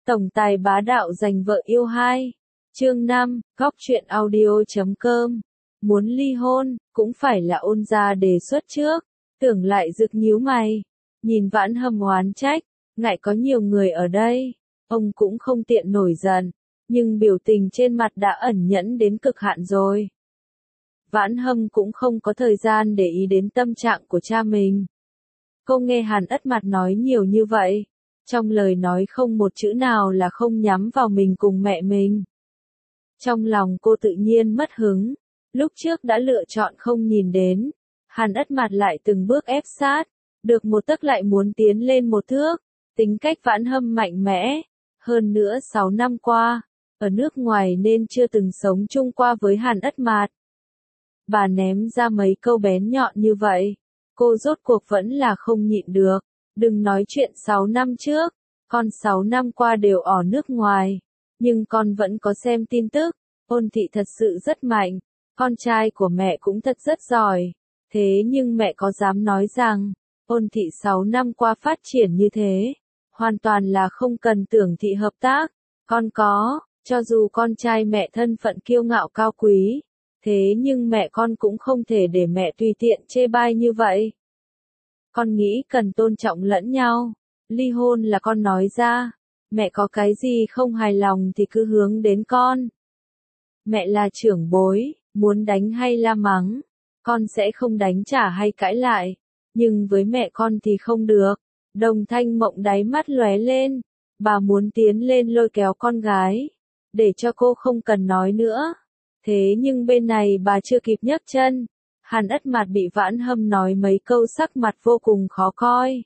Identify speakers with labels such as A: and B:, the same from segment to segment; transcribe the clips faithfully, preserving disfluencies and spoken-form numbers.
A: Tổng tài bá đạo giành vợ yêu hai. Chương năm, góc truyện audio.com. Muốn ly hôn, cũng phải là Ôn gia đề xuất trước. Tưởng Lại Dực nhíu mày, nhìn Vãn Hâm oán trách, ngại có nhiều người ở đây, ông cũng không tiện nổi giận, nhưng biểu tình trên mặt đã ẩn nhẫn đến cực hạn rồi. Vãn Hâm cũng không có thời gian để ý đến tâm trạng của cha mình. Cô nghe Hàn Ất Mạt nói nhiều như vậy, trong lời nói không một chữ nào là không nhắm vào mình cùng mẹ mình. Trong lòng cô tự nhiên mất hứng, lúc trước đã lựa chọn không nhìn đến, Hàn Ất Mạt lại từng bước ép sát, được một tấc lại muốn tiến lên một thước, tính cách Vãn Hâm mạnh mẽ, hơn nữa sáu năm qua, ở nước ngoài nên chưa từng sống chung qua với Hàn Ất Mạt. Bà ném ra mấy câu bén nhọn như vậy, cô rốt cuộc vẫn là không nhịn được, đừng nói chuyện sáu năm trước, con sáu năm qua đều ở nước ngoài, nhưng con vẫn có xem tin tức, Ôn thị thật sự rất mạnh, con trai của mẹ cũng thật rất giỏi, thế nhưng mẹ có dám nói rằng, Ôn thị sáu năm qua phát triển như thế, hoàn toàn là không cần Tưởng thị hợp tác, con có, cho dù con trai mẹ thân phận kiêu ngạo cao quý, thế nhưng mẹ con cũng không thể để mẹ tùy tiện chê bai như vậy. Con nghĩ cần tôn trọng lẫn nhau, ly hôn là con nói ra, mẹ có cái gì không hài lòng thì cứ hướng đến con. Mẹ là trưởng bối, muốn đánh hay la mắng, con sẽ không đánh trả hay cãi lại, nhưng với mẹ con thì không được. Đồng Thanh Mộng đáy mắt lóe lên, bà muốn tiến lên lôi kéo con gái, để cho cô không cần nói nữa. Thế nhưng bên này bà chưa kịp nhấc chân, Hàn Ất Mạt bị Vãn Hâm nói mấy câu sắc mặt vô cùng khó coi.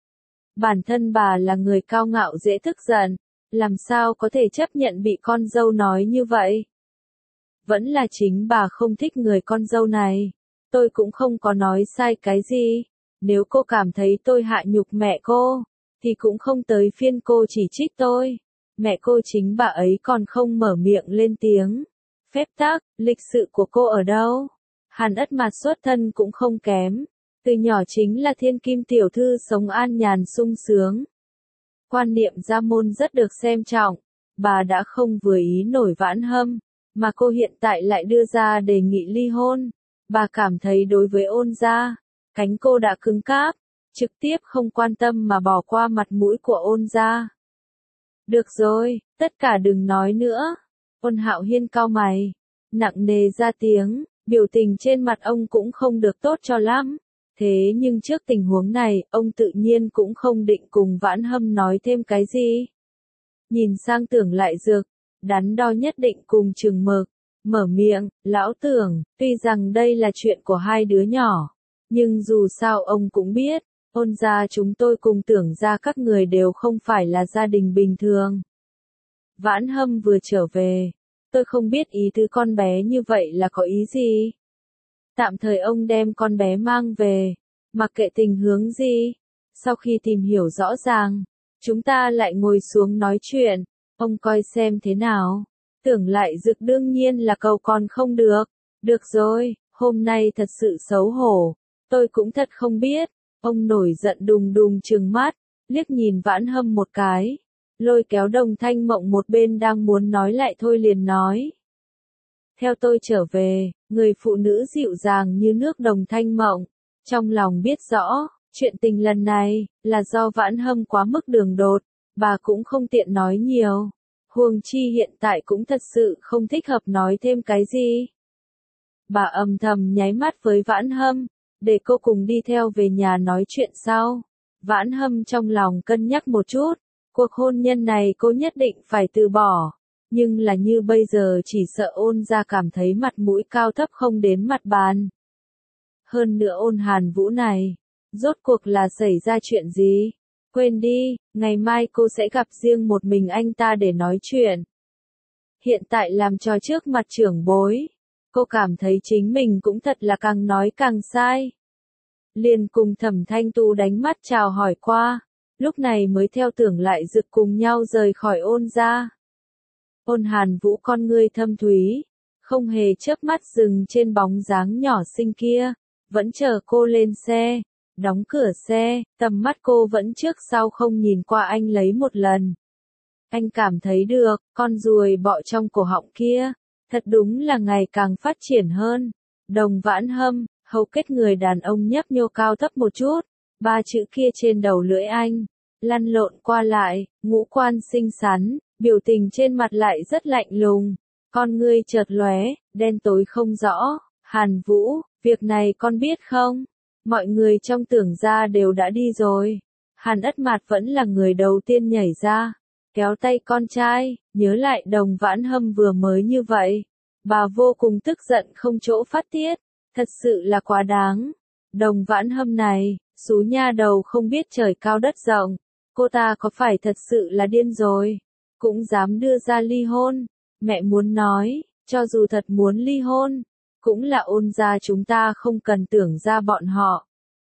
A: Bản thân bà là người cao ngạo dễ tức giận, làm sao có thể chấp nhận bị con dâu nói như vậy? Vẫn là chính bà không thích người con dâu này, tôi cũng không có nói sai cái gì, nếu cô cảm thấy tôi hạ nhục mẹ cô, thì cũng không tới phiên cô chỉ trích tôi, mẹ cô chính bà ấy còn không mở miệng lên tiếng. Phép tắc, lịch sự của cô ở đâu? Hàn Ất Mạt xuất thân cũng không kém, từ nhỏ chính là thiên kim tiểu thư sống an nhàn sung sướng. Quan niệm gia môn rất được xem trọng, bà đã không vừa ý nổi Vãn Hâm, mà cô hiện tại lại đưa ra đề nghị ly hôn. Bà cảm thấy đối với Ôn gia, cánh cô đã cứng cáp, trực tiếp không quan tâm mà bỏ qua mặt mũi của Ôn gia. Được rồi, tất cả đừng nói nữa. Ôn Hạo Hiên cau mày, nặng nề ra tiếng, biểu tình trên mặt ông cũng không được tốt cho lắm. Thế nhưng trước tình huống này, ông tự nhiên cũng không định cùng Vãn Hâm nói thêm cái gì. Nhìn sang Tưởng Lại Dực, đắn đo nhất định cùng chừng mực, mở miệng, lão Tưởng, tuy rằng đây là chuyện của hai đứa nhỏ, nhưng dù sao ông cũng biết, Ôn gia chúng tôi cùng Tưởng gia các người đều không phải là gia đình bình thường. Vãn Hâm vừa trở về, tôi không biết ý tứ con bé như vậy là có ý gì. Tạm thời ông đem con bé mang về, mặc kệ tình huống gì. Sau khi tìm hiểu rõ ràng, chúng ta lại ngồi xuống nói chuyện, ông coi xem thế nào. Tưởng Lại Dực đương nhiên là cầu còn không được. Được rồi, hôm nay thật sự xấu hổ, tôi cũng thật không biết. Ông nổi giận đùng đùng trừng mắt, liếc nhìn Vãn Hâm một cái, lôi kéo Đồng Thanh Mộng một bên đang muốn nói lại thôi liền nói. Theo tôi trở về, người phụ nữ dịu dàng như nước Đồng Thanh Mộng, trong lòng biết rõ, chuyện tình lần này, là do Vãn Hâm quá mức đường đột, bà cũng không tiện nói nhiều. Huống chi hiện tại cũng thật sự không thích hợp nói thêm cái gì. Bà âm thầm nháy mắt với Vãn Hâm, để cô cùng đi theo về nhà nói chuyện sau. Vãn Hâm trong lòng cân nhắc một chút, cuộc hôn nhân này cô nhất định phải từ bỏ. Nhưng là như bây giờ chỉ sợ Ôn gia cảm thấy mặt mũi cao thấp không đến mặt bàn. Hơn nữa Ôn Hàn Vũ này, rốt cuộc là xảy ra chuyện gì? Quên đi, ngày mai cô sẽ gặp riêng một mình anh ta để nói chuyện. Hiện tại làm trò trước mặt trưởng bối, cô cảm thấy chính mình cũng thật là càng nói càng sai. Liền cùng Thẩm Thanh Tu đánh mắt chào hỏi qua, lúc này mới theo Tưởng Lại Dực cùng nhau rời khỏi Ôn gia. Ôn Hàn Vũ con ngươi thâm thúy, không hề chớp mắt dừng trên bóng dáng nhỏ xinh kia, vẫn chờ cô lên xe, đóng cửa xe, tầm mắt cô vẫn trước sau không nhìn qua anh lấy một lần. Anh cảm thấy được, con ruồi bọ trong cổ họng kia, thật đúng là ngày càng phát triển hơn. Đồng Vãn Hâm, hầu kết người đàn ông nhấp nhô cao thấp một chút, ba chữ kia trên đầu lưỡi anh, lăn lộn qua lại, ngũ quan xinh xắn, biểu tình trên mặt lại rất lạnh lùng, con ngươi chợt lóe, đen tối không rõ. Hàn Vũ, việc này con biết không? Mọi người trong Tưởng gia đều đã đi rồi. Hàn Ất Mạt vẫn là người đầu tiên nhảy ra, kéo tay con trai, nhớ lại Đồng Vãn Hâm vừa mới như vậy. Bà vô cùng tức giận không chỗ phát tiết, thật sự là quá đáng. Đồng Vãn Hâm này, xú nha đầu không biết trời cao đất rộng, cô ta có phải thật sự là điên rồi, cũng dám đưa ra ly hôn. Mẹ muốn nói, cho dù thật muốn ly hôn, cũng là Ôn gia chúng ta không cần Tưởng gia bọn họ.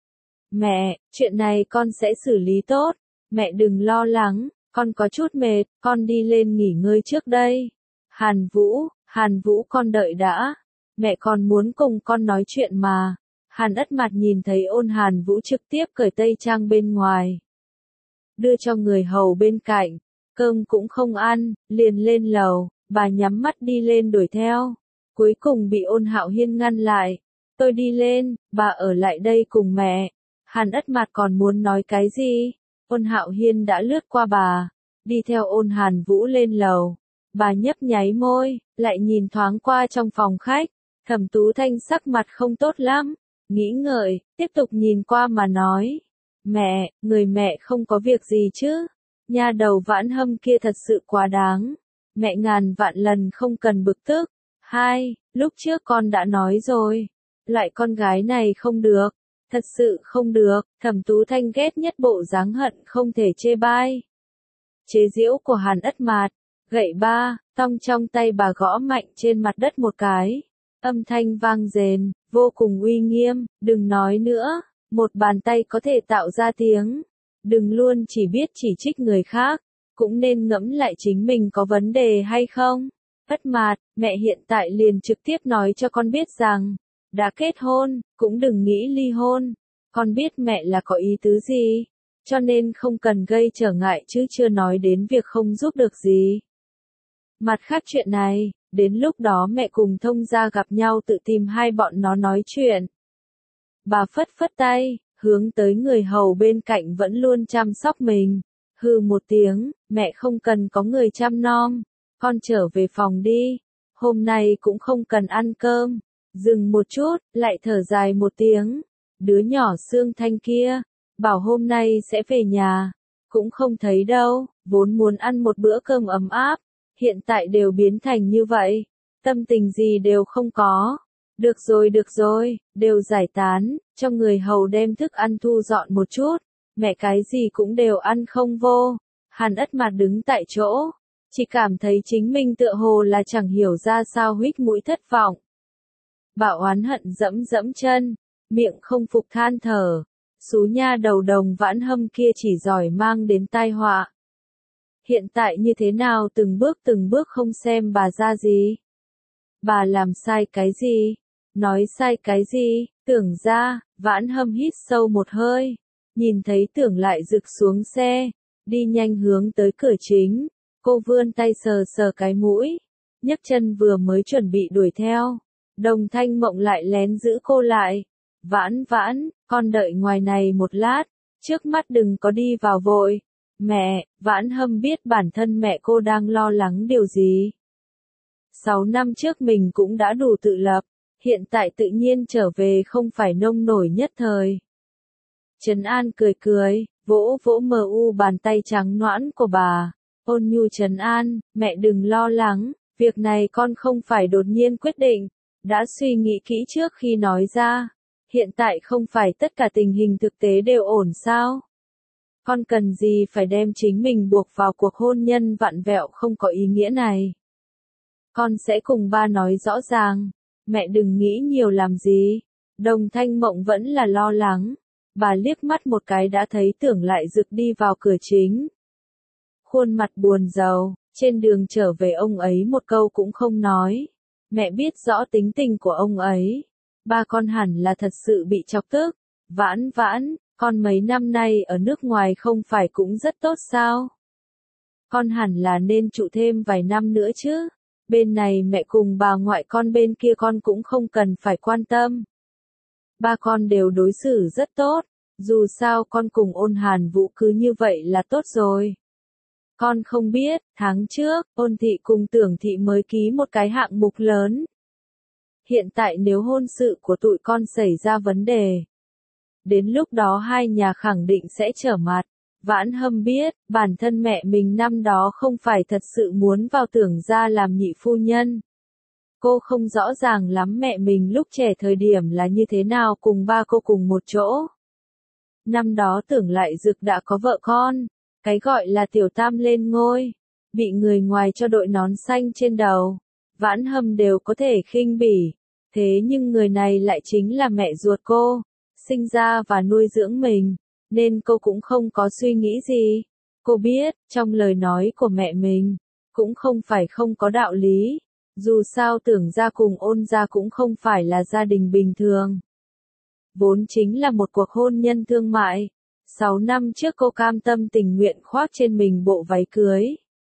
A: Mẹ, chuyện này con sẽ xử lý tốt, mẹ đừng lo lắng, con có chút mệt, con đi lên nghỉ ngơi trước đây. Hàn Vũ, Hàn Vũ con đợi đã, mẹ còn muốn cùng con nói chuyện mà. Hàn Ất Mạt nhìn thấy Ôn Hàn Vũ trực tiếp cởi tây trang bên ngoài, đưa cho người hầu bên cạnh, cơm cũng không ăn, liền lên lầu, bà nhắm mắt đi lên đuổi theo, cuối cùng bị Ôn Hạo Hiên ngăn lại. Tôi đi lên, bà ở lại đây cùng mẹ. Hàn Ất Mạt còn muốn nói cái gì? Ôn Hạo Hiên đã lướt qua bà, đi theo Ôn Hàn Vũ lên lầu. Bà nhấp nháy môi, lại nhìn thoáng qua trong phòng khách. Thẩm Tú Thanh sắc mặt không tốt lắm, nghĩ ngợi, tiếp tục nhìn qua mà nói. Mẹ, người mẹ không có việc gì chứ? Nha đầu Vãn Hâm kia thật sự quá đáng. Mẹ ngàn vạn lần không cần bực tức. Hai, lúc trước con đã nói rồi. Lại con gái này không được. Thật sự không được, Thẩm Tú Thanh ghét nhất bộ dáng hận không thể chê bai. Chế giễu của Hàn Ất Mạt, gậy ba, tong trong tay bà gõ mạnh trên mặt đất một cái. Âm thanh vang rền, vô cùng uy nghiêm, đừng nói nữa, một bàn tay có thể tạo ra tiếng. Đừng luôn chỉ biết chỉ trích người khác, cũng nên ngẫm lại chính mình có vấn đề hay không. Ất Mạt, mẹ hiện tại liền trực tiếp nói cho con biết rằng, đã kết hôn, cũng đừng nghĩ ly hôn. Con biết mẹ là có ý tứ gì, cho nên không cần gây trở ngại chứ chưa nói đến việc không giúp được gì. Mặt khác chuyện này, đến lúc đó mẹ cùng Thông gia gặp nhau tự tìm hai bọn nó nói chuyện. Bà phất phất tay, hướng tới người hầu bên cạnh vẫn luôn chăm sóc mình. Hừ một tiếng, mẹ không cần có người chăm nom, con trở về phòng đi, hôm nay cũng không cần ăn cơm. Dừng một chút, lại thở dài một tiếng. Đứa nhỏ Sương Thanh kia, bảo hôm nay sẽ về nhà, cũng không thấy đâu, vốn muốn ăn một bữa cơm ấm áp, hiện tại đều biến thành như vậy, tâm tình gì đều không có. Được rồi được rồi, đều giải tán, cho người hầu đem thức ăn thu dọn một chút, mẹ cái gì cũng đều ăn không vô. Hàn Ất Mạt đứng tại chỗ, chỉ cảm thấy chính mình tựa hồ là chẳng hiểu ra sao huýt mũi thất vọng. Bà oán hận dẫm dẫm chân, miệng không phục than thở, xú nha đầu Đồng Vãn Hâm kia chỉ giỏi mang đến tai họa. Hiện tại như thế nào từng bước từng bước không xem bà ra gì? Bà làm sai cái gì? Nói sai cái gì? Tưởng ra, Vãn Hâm hít sâu một hơi, nhìn thấy Tưởng lại rực xuống xe, đi nhanh hướng tới cửa chính, cô vươn tay sờ sờ cái mũi, nhấc chân vừa mới chuẩn bị đuổi theo. Đồng Thanh Mộng lại lén giữ cô lại. Vãn Vãn, con đợi ngoài này một lát, trước mắt đừng có đi vào vội. Mẹ, Vãn Hâm biết bản thân mẹ cô đang lo lắng điều gì. Sáu năm trước mình cũng đã đủ tự lập, hiện tại tự nhiên trở về không phải nông nổi nhất thời. Trấn An cười cười, vỗ vỗ mờ u bàn tay trắng nõn của bà, ôn nhu trấn an, mẹ đừng lo lắng, việc này con không phải đột nhiên quyết định, đã suy nghĩ kỹ trước khi nói ra. Hiện tại không phải tất cả tình hình thực tế đều ổn sao? Con cần gì phải đem chính mình buộc vào cuộc hôn nhân vặn vẹo không có ý nghĩa này? Con sẽ cùng ba nói rõ ràng, mẹ đừng nghĩ nhiều làm gì. Đồng Thanh Mộng vẫn là lo lắng, bà liếc mắt một cái đã thấy Tưởng lại rực đi vào cửa chính. Khuôn mặt buồn rầu, trên đường trở về ông ấy một câu cũng không nói. Mẹ biết rõ tính tình của ông ấy. Ba con hẳn là thật sự bị chọc tức. Vãn Vãn, con mấy năm nay ở nước ngoài không phải cũng rất tốt sao? con hẳn là nên trụ thêm vài năm nữa chứ. Bên này mẹ cùng bà ngoại con, bên kia con cũng không cần phải quan tâm. Ba con đều đối xử rất tốt, dù sao con cùng Ôn Hàn Vũ cứ như vậy là tốt rồi. Con không biết, tháng trước, Ôn Thị cùng Tưởng Thị mới ký một cái hạng mục lớn. Hiện tại nếu hôn sự của tụi con xảy ra vấn đề, đến lúc đó hai nhà khẳng định sẽ trở mặt. Vãn Hâm biết, bản thân mẹ mình năm đó không phải thật sự muốn vào Tưởng gia làm nhị phu nhân. Cô không rõ ràng lắm mẹ mình lúc trẻ thời điểm là như thế nào cùng ba cô cùng một chỗ. Năm đó Tưởng Lại Dực đã có vợ con, cái gọi là tiểu tam lên ngôi, bị người ngoài cho đội nón xanh trên đầu. Vãn Hâm đều có thể khinh bỉ, thế nhưng người này lại chính là mẹ ruột cô, sinh ra và nuôi dưỡng mình, nên cô cũng không có suy nghĩ gì. Cô biết, trong lời nói của mẹ mình, cũng không phải không có đạo lý. Dù sao Tưởng gia cùng Ôn gia cũng không phải là gia đình bình thường. Vốn chính là một cuộc hôn nhân thương mại. Sáu năm trước cô cam tâm tình nguyện khoác trên mình bộ váy cưới.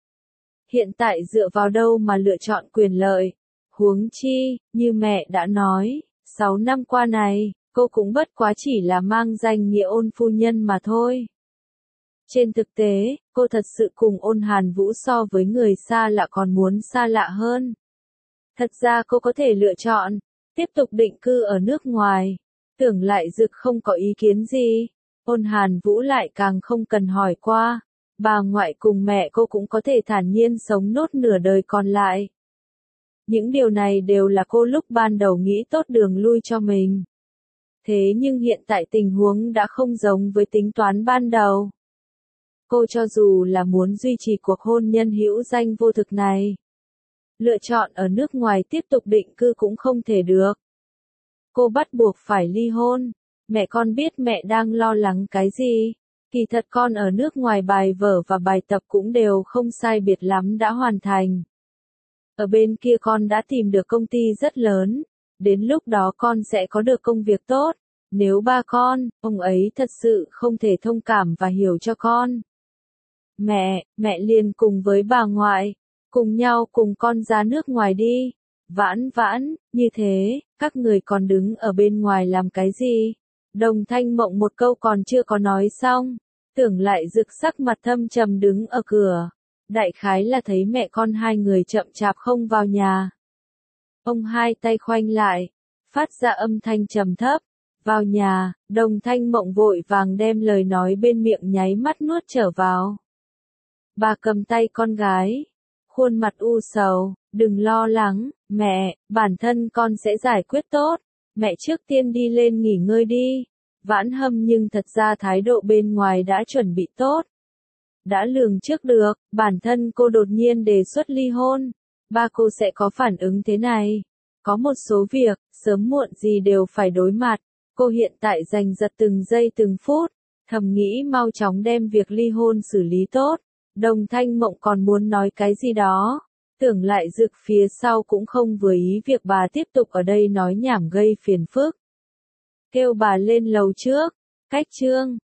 A: Hiện tại dựa vào đâu mà lựa chọn quyền lợi. Huống chi, như mẹ đã nói, sáu năm qua này, cô cũng bất quá chỉ là mang danh nghĩa Ôn phu nhân mà thôi. Trên thực tế, cô thật sự cùng Ôn Hàn Vũ so với người xa lạ còn muốn xa lạ hơn. Thật ra cô có thể lựa chọn, tiếp tục định cư ở nước ngoài. Tưởng Lại Dực không có ý kiến gì. Ôn Hàn Vũ lại càng không cần hỏi qua. Bà ngoại cùng mẹ cô cũng có thể thản nhiên sống nốt nửa đời còn lại. Những điều này đều là cô lúc ban đầu nghĩ tốt đường lui cho mình. Thế nhưng hiện tại tình huống đã không giống với tính toán ban đầu. Cô cho dù là muốn duy trì cuộc hôn nhân hữu danh vô thực này, lựa chọn ở nước ngoài tiếp tục định cư cũng không thể được. Cô bắt buộc phải ly hôn. Mẹ con biết mẹ đang lo lắng cái gì. Kỳ thật con ở nước ngoài bài vở và bài tập cũng đều không sai biệt lắm đã hoàn thành. Ở bên kia con đã tìm được công ty rất lớn. Đến lúc đó con sẽ có được công việc tốt. Nếu ba con, ông ấy thật sự không thể thông cảm và hiểu cho con. Mẹ, mẹ liền cùng với bà ngoại, cùng nhau cùng con ra nước ngoài đi. Vãn vãn, như thế, các người còn đứng ở bên ngoài làm cái gì? Đồng Thanh Mộng một câu còn chưa có nói xong. Tưởng Lại Dực sắc mặt thâm trầm đứng ở cửa. Đại khái là thấy mẹ con hai người chậm chạp không vào nhà. Ông hai tay khoanh lại, phát ra âm thanh trầm thấp. Vào nhà, Đồng Thanh Mộng vội vàng đem lời nói bên miệng nháy mắt nuốt trở vào. Bà cầm tay con gái, khuôn mặt u sầu, đừng lo lắng, mẹ, bản thân con sẽ giải quyết tốt, mẹ trước tiên đi lên nghỉ ngơi đi. Vãn Hâm nhưng thật ra thái độ bên ngoài đã chuẩn bị tốt. Đã lường trước được, bản thân cô đột nhiên đề xuất ly hôn, ba cô sẽ có phản ứng thế này. Có một số việc, sớm muộn gì đều phải đối mặt. Cô hiện tại giành giật từng giây từng phút, thầm nghĩ mau chóng đem việc ly hôn xử lý tốt. Đồng Thanh Mộng còn muốn nói cái gì đó. Tưởng Lại Dực phía sau cũng không vừa ý việc bà tiếp tục ở đây nói nhảm gây phiền phức. Kêu bà lên lầu trước. Cách chương